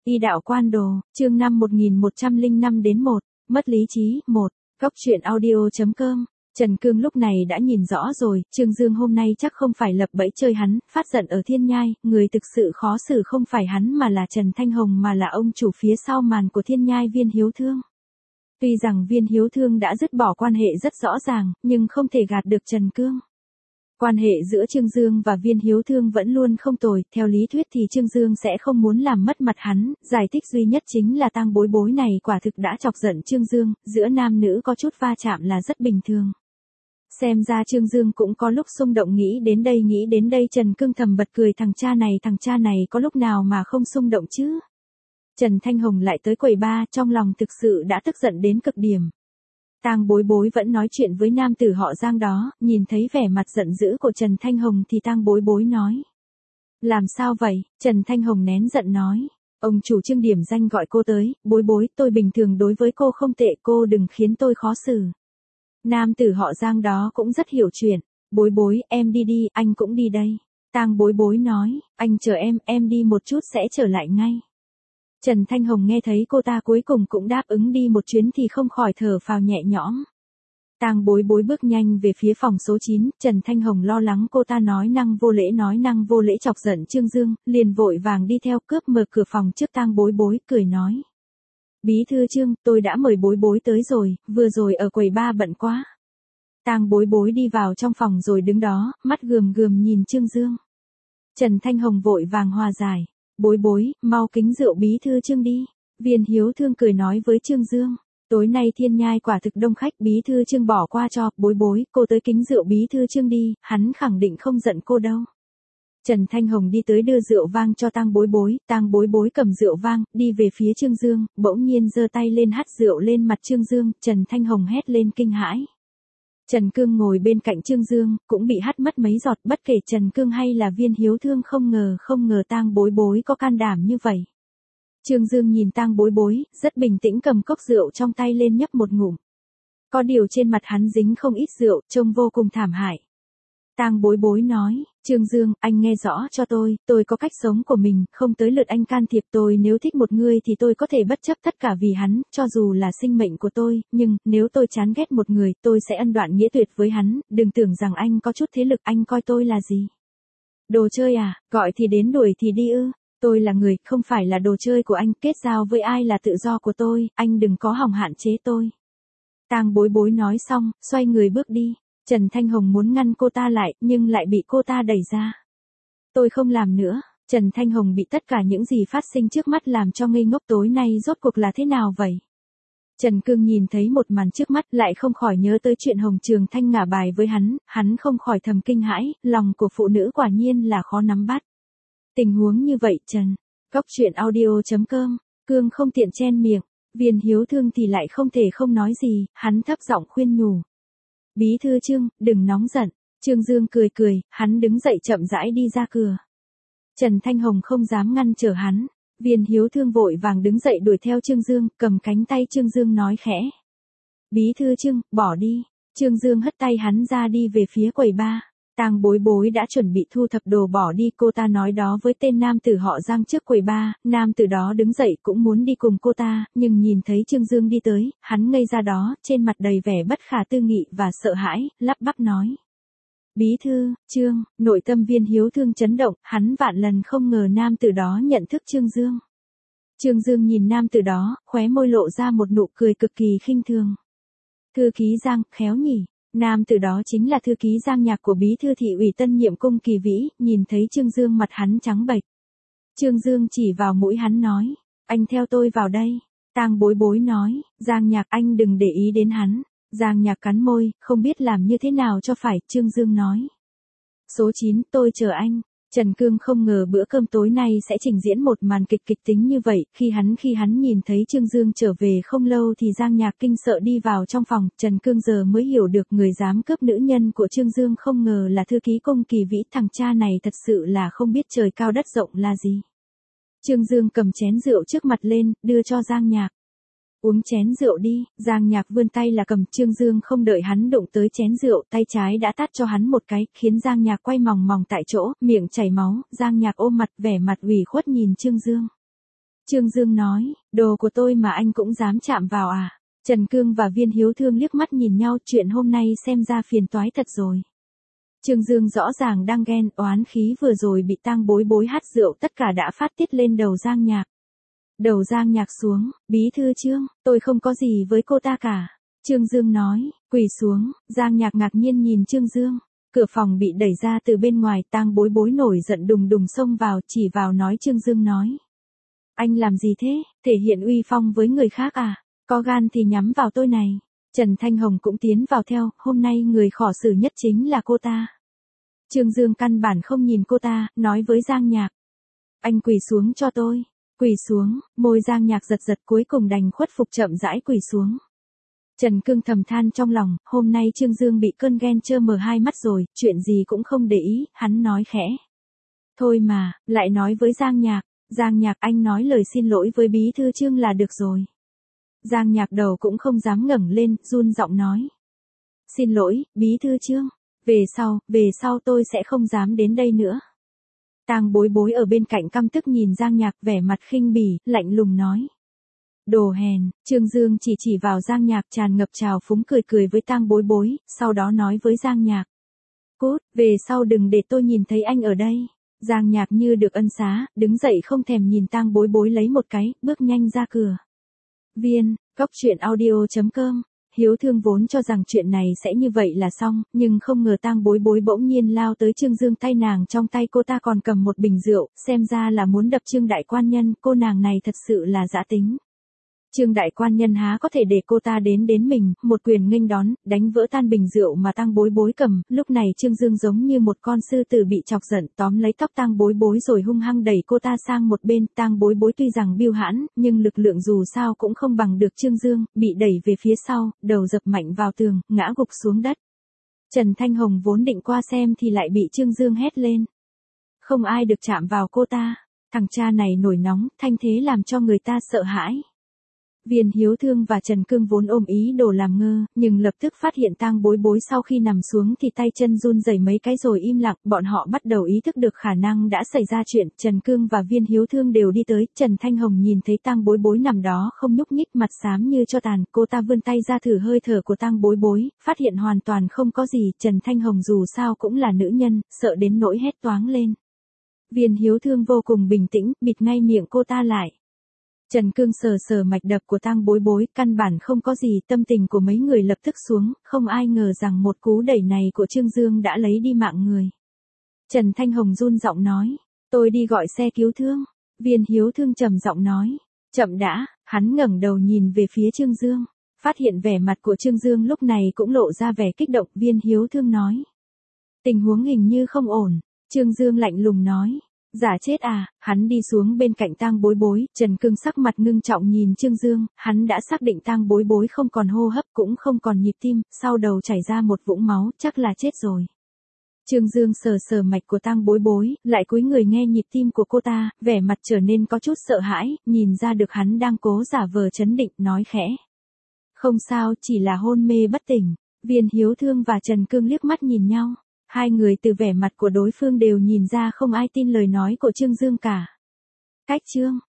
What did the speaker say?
Y đạo quan đồ, chương 5 1105 đến 1, mất lý trí, 1, góc truyện audio.com. Trần Cương lúc này đã nhìn rõ rồi, Trương Dương hôm nay chắc không phải lập bẫy chơi hắn, phát giận ở Thiên Nhai, người thực sự khó xử không phải hắn mà là Trần Thanh Hồng mà là ông chủ phía sau màn của Thiên Nhai Viên Hiếu Thương. Tuy rằng Viên Hiếu Thương đã dứt bỏ quan hệ rất rõ ràng, nhưng không thể gạt được Trần Cương. Quan hệ giữa Trương Dương và Viên Hiếu Thương vẫn luôn không tồi, theo lý thuyết thì Trương Dương sẽ không muốn làm mất mặt hắn, giải thích duy nhất chính là Tang Bối Bối này quả thực đã chọc giận Trương Dương, giữa nam nữ có chút va chạm là rất bình thường. Xem ra Trương Dương cũng có lúc xung động nghĩ đến đây Trần Cương thầm bật cười thằng cha này có lúc nào mà không xung động chứ. Trần Thanh Hồng lại tới quầy bar, trong lòng thực sự đã tức giận đến cực điểm. Tang Bối Bối vẫn nói chuyện với nam tử họ Giang đó, nhìn thấy vẻ mặt giận dữ của Trần Thanh Hồng thì Tang Bối Bối nói. Làm sao vậy? Trần Thanh Hồng nén giận nói. Ông chủ Trương điểm danh gọi cô tới, Bối Bối, tôi bình thường đối với cô không tệ, cô đừng khiến tôi khó xử. Nam tử họ Giang đó cũng rất hiểu chuyện. Bối Bối, em đi đi, anh cũng đi đây. Tang Bối Bối nói, anh chờ em đi một chút sẽ trở lại ngay. Trần Thanh Hồng nghe thấy cô ta cuối cùng cũng đáp ứng đi một chuyến thì không khỏi thở phào nhẹ nhõm. Tang Bối Bối bước nhanh về phía phòng số 9, Trần Thanh Hồng lo lắng cô ta nói năng vô lễ chọc giận Trương Dương, liền vội vàng đi theo cướp mở cửa phòng trước Tang Bối Bối, cười nói. Bí thư Trương, tôi đã mời Bối Bối tới rồi, vừa rồi ở quầy bar bận quá. Tang Bối Bối đi vào trong phòng rồi đứng đó, mắt gườm nhìn Trương Dương. Trần Thanh Hồng vội vàng hòa giải. Bối Bối, mau kính rượu bí thư Trương đi. Viên Hiếu Thương cười nói với Trương Dương. Tối nay Thiên Nhai quả thực đông khách, bí thư Trương bỏ qua cho. Bối Bối, cô tới kính rượu bí thư Trương đi, hắn khẳng định không giận cô đâu. Trần Thanh Hồng đi tới đưa rượu vang cho Tang Bối Bối, Tang Bối Bối cầm rượu vang, đi về phía Trương Dương, bỗng nhiên giơ tay lên hắt rượu lên mặt Trương Dương, Trần Thanh Hồng hét lên kinh hãi. Trần Cương ngồi bên cạnh Trương Dương, cũng bị hắt mất mấy giọt, bất kể Trần Cương hay là Viên Hiếu Thương không ngờ Tang Bối Bối có can đảm như vậy. Trương Dương nhìn Tang Bối Bối, rất bình tĩnh cầm cốc rượu trong tay lên nhấp một ngụm. Có điều trên mặt hắn dính không ít rượu, trông vô cùng thảm hại. Tang Bối Bối nói, Trương Dương, anh nghe rõ cho tôi có cách sống của mình, không tới lượt anh can thiệp tôi, nếu thích một người thì tôi có thể bất chấp tất cả vì hắn, cho dù là sinh mệnh của tôi, nhưng, nếu tôi chán ghét một người, tôi sẽ ân đoạn nghĩa tuyệt với hắn, đừng tưởng rằng anh có chút thế lực, anh coi tôi là gì. Đồ chơi à, gọi thì đến đuổi thì đi ư, tôi là người, không phải là đồ chơi của anh, kết giao với ai là tự do của tôi, anh đừng có hòng hạn chế tôi. Tang Bối Bối nói xong, xoay người bước đi. Trần Thanh Hồng muốn ngăn cô ta lại, nhưng lại bị cô ta đẩy ra. Tôi không làm nữa. Trần Thanh Hồng bị tất cả những gì phát sinh trước mắt làm cho ngây ngốc, tối nay rốt cuộc là thế nào vậy? Trần Cương nhìn thấy một màn trước mắt lại không khỏi nhớ tới chuyện Hồng Trường Thanh ngả bài với hắn không khỏi thầm kinh hãi, lòng của phụ nữ quả nhiên là khó nắm bắt. Tình huống như vậy Trần, góc truyện audio.com, Cương không tiện chen miệng, Viên Hiếu Thương thì lại không thể không nói gì, hắn thấp giọng khuyên nhủ. Bí thư Trương, đừng nóng giận. Trương Dương cười, hắn đứng dậy chậm rãi đi ra cửa. Trần Thanh Hồng không dám ngăn trở hắn. Viên Hiếu Thương vội vàng đứng dậy đuổi theo Trương Dương, cầm cánh tay Trương Dương nói khẽ. Bí thư Trương, bỏ đi. Trương Dương hất tay hắn ra đi về phía quầy bar. Tang Bối Bối đã chuẩn bị thu thập đồ bỏ đi, cô ta nói đó với tên nam tử họ Giang trước quầy bar, nam tử đó đứng dậy cũng muốn đi cùng cô ta, nhưng nhìn thấy Trương Dương đi tới, hắn ngây ra đó, trên mặt đầy vẻ bất khả tư nghị và sợ hãi, lắp bắp nói. Bí thư, Trương, nội tâm Viên Hiếu Thương chấn động, hắn vạn lần không ngờ nam tử đó nhận thức Trương Dương. Trương Dương nhìn nam tử đó, khóe môi lộ ra một nụ cười cực kỳ khinh thường. Thư ký Giang, khéo nhỉ. Nam tử đó chính là thư ký Giang Nhạc của bí thư thị ủy tân nhiệm Cung Kỳ Vĩ, nhìn thấy Trương Dương mặt hắn trắng bệch. Trương Dương chỉ vào mũi hắn nói, anh theo tôi vào đây. Tang Bối Bối nói, Giang Nhạc anh đừng để ý đến hắn. Giang Nhạc cắn môi, không biết làm như thế nào cho phải, Trương Dương nói. Số 9, tôi chờ anh. Trần Cương không ngờ bữa cơm tối nay sẽ trình diễn một màn kịch tính như vậy, khi hắn nhìn thấy Trương Dương trở về không lâu thì Giang Nhạc kinh sợ đi vào trong phòng, Trần Cương giờ mới hiểu được người dám cướp nữ nhân của Trương Dương không ngờ là thư ký Cung Kỳ Vĩ, thằng cha này thật sự là không biết trời cao đất rộng là gì. Trương Dương cầm chén rượu trước mặt lên, đưa cho Giang Nhạc. Uống chén rượu đi, Giang Nhạc vươn tay là cầm, Trương Dương không đợi hắn đụng tới chén rượu, tay trái đã tát cho hắn một cái, khiến Giang Nhạc quay mòng tại chỗ, miệng chảy máu, Giang Nhạc ôm mặt vẻ mặt ủy khuất nhìn Trương Dương. Trương Dương nói, đồ của tôi mà anh cũng dám chạm vào à? Trần Cương và Viên Hiếu Thương liếc mắt nhìn nhau, chuyện hôm nay xem ra phiền toái thật rồi. Trương Dương rõ ràng đang ghen, oán khí vừa rồi bị Tang Bối Bối hát rượu tất cả đã phát tiết lên đầu Giang Nhạc. Đầu Giang Nhạc xuống, bí thư Trương, tôi không có gì với cô ta cả. Trương Dương nói, quỳ xuống, Giang Nhạc ngạc nhiên nhìn Trương Dương. Cửa phòng bị đẩy ra từ bên ngoài, Tang Bối Bối nổi giận đùng đùng xông vào, chỉ vào nói. Trương Dương nói, anh làm gì thế, thể hiện uy phong với người khác à, có gan thì nhắm vào tôi này. Trần Thanh Hồng cũng tiến vào theo, hôm nay người khỏ xử nhất chính là cô ta. Trương Dương căn bản không nhìn cô ta, nói với Giang Nhạc, anh quỳ xuống cho tôi. Quỳ xuống, môi Giang Nhạc giật giật cuối cùng đành khuất phục chậm rãi quỳ xuống. Trần Cương thầm than trong lòng, hôm nay Trương Dương bị cơn ghen trơ mờ hai mắt rồi, chuyện gì cũng không để ý, hắn nói khẽ. Thôi mà, lại nói với Giang Nhạc, Giang Nhạc anh nói lời xin lỗi với bí thư Trương là được rồi. Giang Nhạc đầu cũng không dám ngẩng lên, run giọng nói. Xin lỗi, bí thư Trương, về sau tôi sẽ không dám đến đây nữa. Tang Bối Bối ở bên cạnh căm tức nhìn Giang Nhạc vẻ mặt khinh bỉ, lạnh lùng nói. Đồ hèn, Trương Dương chỉ vào Giang Nhạc tràn ngập trào phúng cười với Tang Bối Bối, sau đó nói với Giang Nhạc. Cút, về sau đừng để tôi nhìn thấy anh ở đây. Giang Nhạc như được ân xá, đứng dậy không thèm nhìn Tang Bối Bối lấy một cái, bước nhanh ra cửa. Cóc truyện audio.com. Hiếu Thương vốn cho rằng chuyện này sẽ như vậy là xong, nhưng không ngờ Tang Bối Bối bỗng nhiên lao tới Trương Dương, tay nàng trong tay cô ta còn cầm một bình rượu, xem ra là muốn đập Trương đại quan nhân, cô nàng này thật sự là dã tính. Trương đại quan nhân há có thể để cô ta đến mình, một quyền nghênh đón, đánh vỡ tan bình rượu mà Tang Bối Bối cầm, lúc này Trương Dương giống như một con sư tử bị chọc giận, tóm lấy tóc Tang Bối Bối rồi hung hăng đẩy cô ta sang một bên. Tang Bối Bối tuy rằng biêu hãn, nhưng lực lượng dù sao cũng không bằng được Trương Dương, bị đẩy về phía sau, đầu dập mạnh vào tường, ngã gục xuống đất. Trần Thanh Hồng vốn định qua xem thì lại bị Trương Dương hét lên. Không ai được chạm vào cô ta, thằng cha này nổi nóng, thanh thế làm cho người ta sợ hãi. Viên Hiếu Thương và Trần Cương vốn ôm ý đồ làm ngơ, nhưng lập tức phát hiện Tang Bối Bối sau khi nằm xuống thì tay chân run rẩy mấy cái rồi im lặng, bọn họ bắt đầu ý thức được khả năng đã xảy ra chuyện. Trần Cương và Viên Hiếu Thương đều đi tới, Trần Thanh Hồng nhìn thấy Tang Bối Bối nằm đó không nhúc nhích, mặt xám như tro tàn, cô ta vươn tay ra thử hơi thở của Tang Bối Bối, phát hiện hoàn toàn không có gì. Trần Thanh Hồng dù sao cũng là nữ nhân, sợ đến nỗi hét toáng lên. Viên Hiếu Thương vô cùng bình tĩnh, bịt ngay miệng cô ta lại. Trần Cương sờ mạch đập của Tang Bối Bối, căn bản không có gì, tâm tình của mấy người lập tức xuống, không ai ngờ rằng một cú đẩy này của Trương Dương đã lấy đi mạng người. Trần Thanh Hồng run giọng nói, tôi đi gọi xe cứu thương. Viên Hiếu Thương trầm giọng nói, chậm đã. Hắn ngẩng đầu nhìn về phía Trương Dương, phát hiện vẻ mặt của Trương Dương lúc này cũng lộ ra vẻ kích động. Viên Hiếu Thương nói, tình huống hình như không ổn. Trương Dương lạnh lùng nói, giả chết à. Hắn đi xuống bên cạnh Tang Bối Bối, Trần Cương sắc mặt ngưng trọng nhìn Trương Dương, hắn đã xác định Tang Bối Bối không còn hô hấp cũng không còn nhịp tim, sau đầu chảy ra một vũng máu, chắc là chết rồi. Trương Dương sờ mạch của Tang Bối Bối, lại cúi người nghe nhịp tim của cô ta, vẻ mặt trở nên có chút sợ hãi, nhìn ra được hắn đang cố giả vờ trấn định, nói khẽ. Không sao, chỉ là hôn mê bất tỉnh. Viên Hiếu Thương và Trần Cương liếc mắt nhìn nhau. Hai người từ vẻ mặt của đối phương đều nhìn ra không ai tin lời nói của Trương Dương cả. Cách Trương